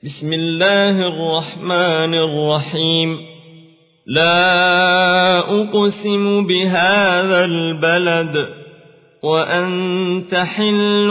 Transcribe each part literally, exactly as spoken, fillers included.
بسم الله الرحمن الرحيم. لا أقسم بهذا البلد وأنت حل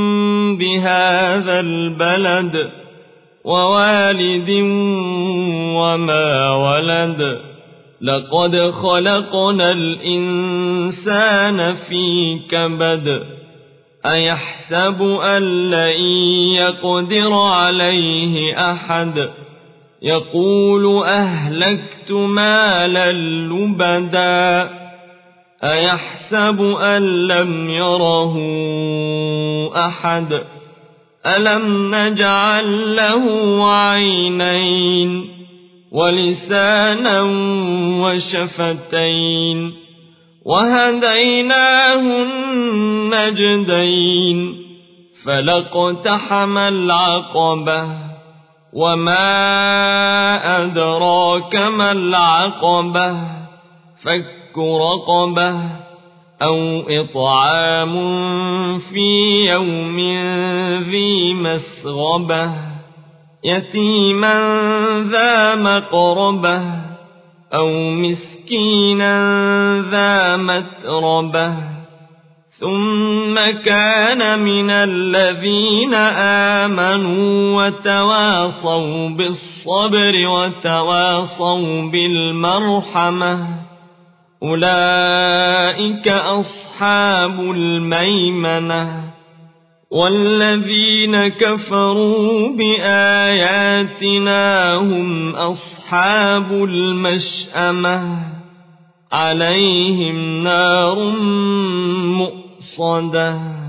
بهذا البلد ووالد وما ولد. لقد خلقنا الإنسان في كبد. أيحسب أن لن يقدر عليه أحد. يقول أهلكت مالا لبدا. أيحسب أن لم يره أحد. ألم نجعل له عينين ولسانا وشفتين وهديناه النجدين. فلاقتحم العقبة وما أدراك ما العقبة. فك رقبة أو إطعام في يوم ذي مسغبة يتيما ذا مقربة أو مسكينا ذا متربة. ثم كان من الذين آمنوا وتواصوا بالصبر وتواصوا بالمرحمة أولئك أصحاب الميمنة. والذين كفروا بآياتنا هم أصحاب المشأمة عليهم نار مؤصدة.